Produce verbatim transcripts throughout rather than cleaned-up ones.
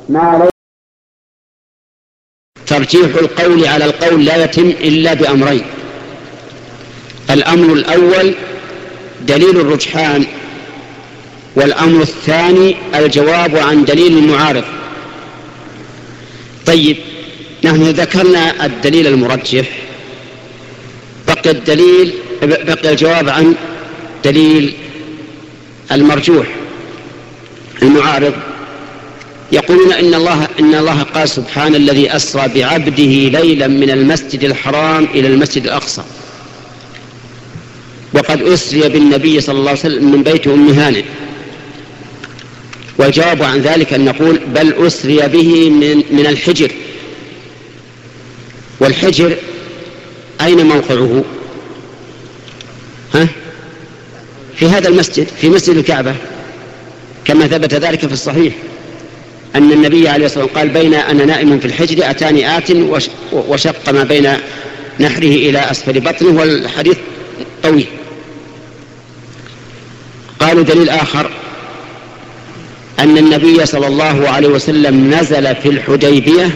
ما ليس ترجيح القول على القول لا يتم إلا بأمرين. الأمر الأول دليل الرجحان، والأمر الثاني الجواب عن دليل المعارض. طيب، نحن ذكرنا الدليل المرجح، بقي الدليل بقي الجواب عن دليل المرجوح المعارض. يقولون إن الله إن الله قال سبحان الذي أسرى بعبده ليلا من المسجد الحرام إلى المسجد الأقصى، وقد أسري بالنبي صلى الله عليه وسلم من بيت أم هانئ. والجواب عن ذلك أن نقول بل أسري به من, من الحجر. والحجر أين موقعه؟ ها؟ في هذا المسجد، في مسجد الكعبة، كما ثبت ذلك في الصحيح أن النبي عليه الصلاة والسلام قال بين أنا نائم في الحجر أتاني آت وشق ما بين نحره إلى أسفل بطنه، والحديث طويل. قالوا دليل آخر أن النبي صلى الله عليه وسلم نزل في الحديبية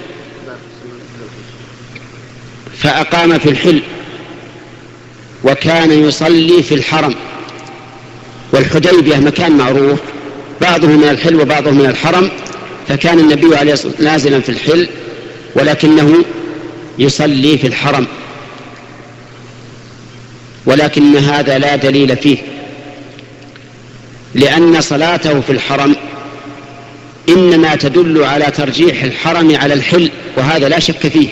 فأقام في الحل، وكان يصلي في الحرم. والحديبية مكان معروف، بعضه من الحل وبعضه من الحرم، فكان النبي عليه الصلاة والسلام نازلا في الحل ولكنه يصلي في الحرم. ولكن هذا لا دليل فيه، لأن صلاته في الحرم إنما تدل على ترجيح الحرم على الحل، وهذا لا شك فيه،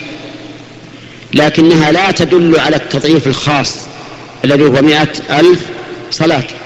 لكنها لا تدل على التضعيف الخاص الذي هو مئة ألف صلاة.